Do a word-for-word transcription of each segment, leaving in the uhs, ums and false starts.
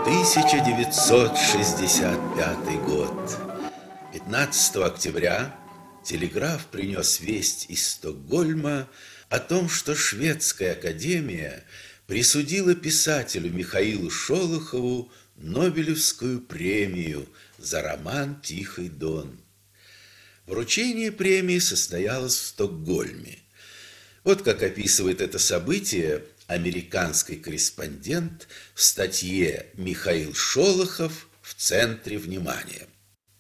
тысяча девятьсот шестьдесят пятый год. пятнадцатого октября телеграф принес весть из Стокгольма о том, что Шведская академия присудила писателю Михаилу Шолохову Нобелевскую премию за роман «Тихий Дон». Вручение премии состоялось в Стокгольме. Вот как описывает это событие американский корреспондент в статье «Михаил Шолохов в центре внимания».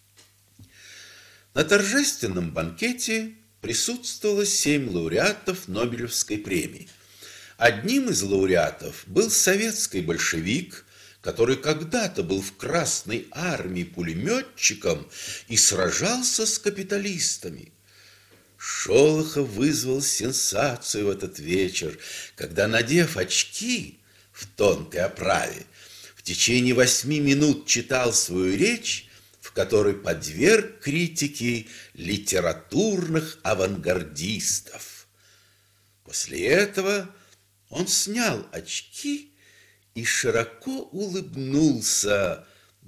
На торжественном банкете присутствовало семь лауреатов Нобелевской премии. Одним из лауреатов был советский большевик, который когда-то был в Красной армии пулеметчиком и сражался с капиталистами. Шолохов вызвал сенсацию в этот вечер, когда, надев очки в тонкой оправе, в течение восьми минут читал свою речь, в которой подверг критике литературных авангардистов. После этого он снял очки и широко улыбнулся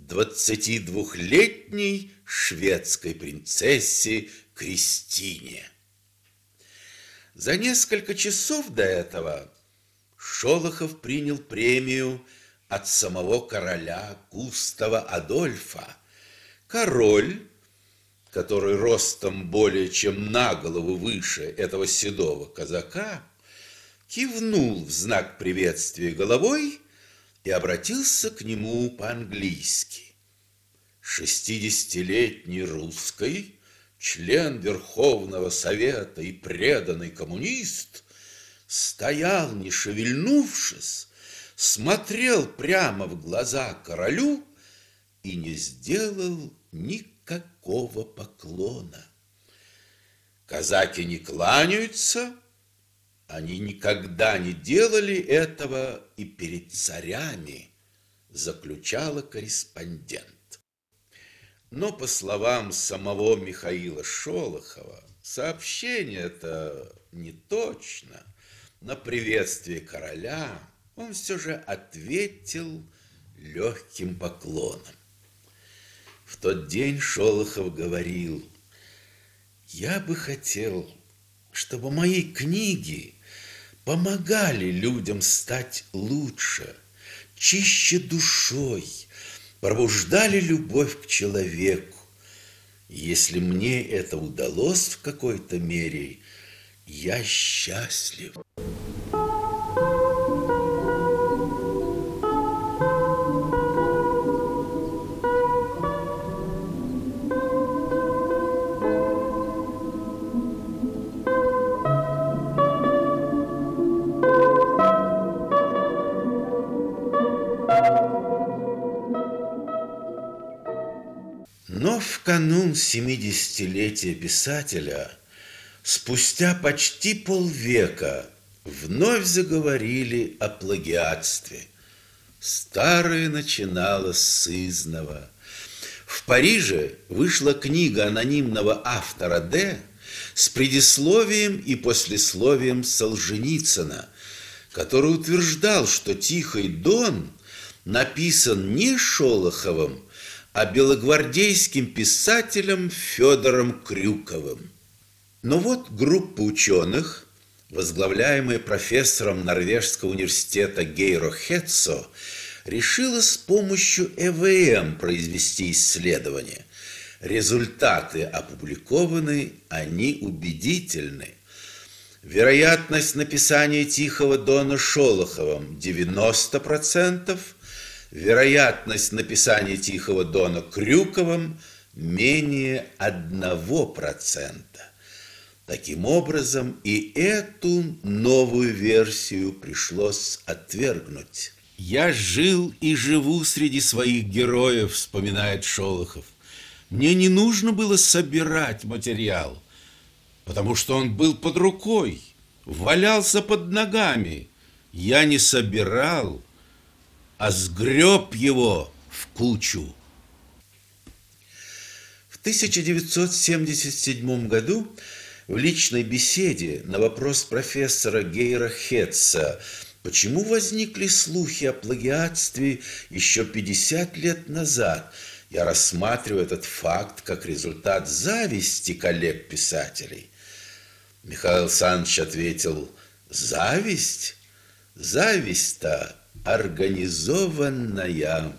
двадцатидвухлетней шведской принцессе Кристине. За несколько часов до этого Шолохов принял премию от самого короля Густава Адольфа. Король, который ростом более чем на голову выше этого седого казака, кивнул в знак приветствия головой и обратился к нему по-английски. Шестидесятилетний русский, член Верховного Совета и преданный коммунист, стоял, не шевельнувшись, смотрел прямо в глаза королю и не сделал никакого поклона. Казаки не кланяются, они никогда не делали этого и перед царями, заключала корреспондент. Но, по словам самого Михаила Шолохова, сообщение это не точно. На приветствие короля он все же ответил легким поклоном. В тот день Шолохов говорил: «Я бы хотел, чтобы мои книги помогали людям стать лучше, чище душой, пробуждали любовь к человеку. Если мне это удалось в какой-то мере, я счастлив». Но в канун семидесятилетия писателя, спустя почти полвека, вновь заговорили о плагиатстве. Старое начиналось сызнова. В Париже вышла книга анонимного автора Д. с предисловием и послесловием Солженицына, который утверждал, что «Тихий Дон» написан не Шолоховым, а белогвардейским писателем Федором Крюковым. Но вот группа ученых, возглавляемая профессором Норвежского университета Гейро Хетцо, решила с помощью Э В М произвести исследование. Результаты опубликованы, они убедительны. Вероятность написания «Тихого Дона» Шолоховым девяносто процентов, вероятность написания «Тихого Дона» Крюковым менее одного процента. Таким образом, и эту новую версию пришлось отвергнуть. «Я жил и живу среди своих героев», — вспоминает Шолохов. «Мне не нужно было собирать материал, потому что он был под рукой, валялся под ногами. Я не собирал, а сгреб его в кучу». В тысяча девятьсот семьдесят седьмом году в личной беседе на вопрос профессора Гейра Хетца Почему возникли слухи о плагиатстве еще пятьдесят лет назад? Я рассматриваю этот факт как результат зависти коллег-писателей. Михаил Александрович ответил: зависть? Зависть-то организованная.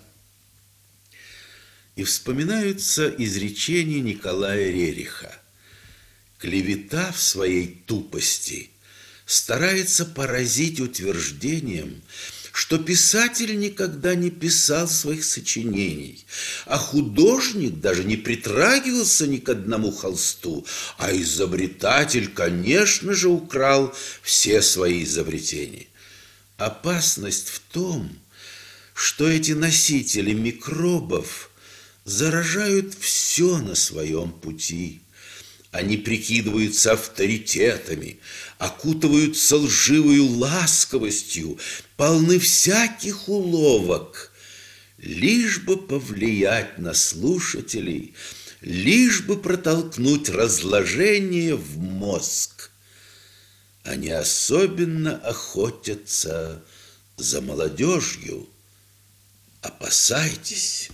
И вспоминаются изречения Николая Рериха. Клевета в своей тупости старается поразить утверждением, что писатель никогда не писал своих сочинений, а художник даже не притрагивался ни к одному холсту, а изобретатель, конечно же, украл все свои изобретения. Опасность в том, что эти носители микробов заражают все на своем пути. Они прикидываются авторитетами, окутываются лживою ласковостью, полны всяких уловок, лишь бы повлиять на слушателей, лишь бы протолкнуть разложение в мозг. Они особенно охотятся за молодежью. Опасайтесь.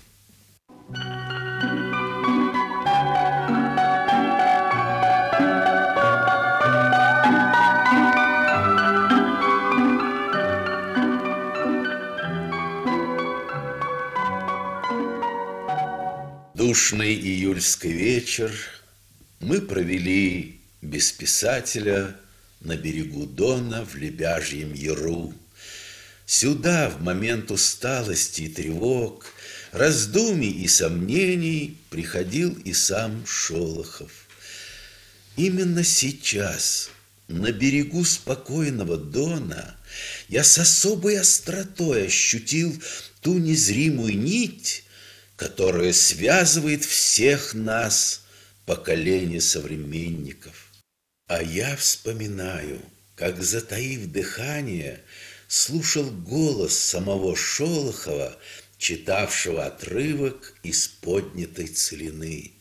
Душный июльский вечер мы провели без писателя на берегу Дона в Лебяжьем Яру. Сюда в момент усталости и тревог, раздумий и сомнений приходил и сам Шолохов. Именно сейчас, на берегу спокойного Дона, я с особой остротой ощутил ту незримую нить, которая связывает всех нас, поколение современников. А я вспоминаю, как, затаив дыхание, слушал голос самого Шолохова, читавшего отрывок из поднятой целины.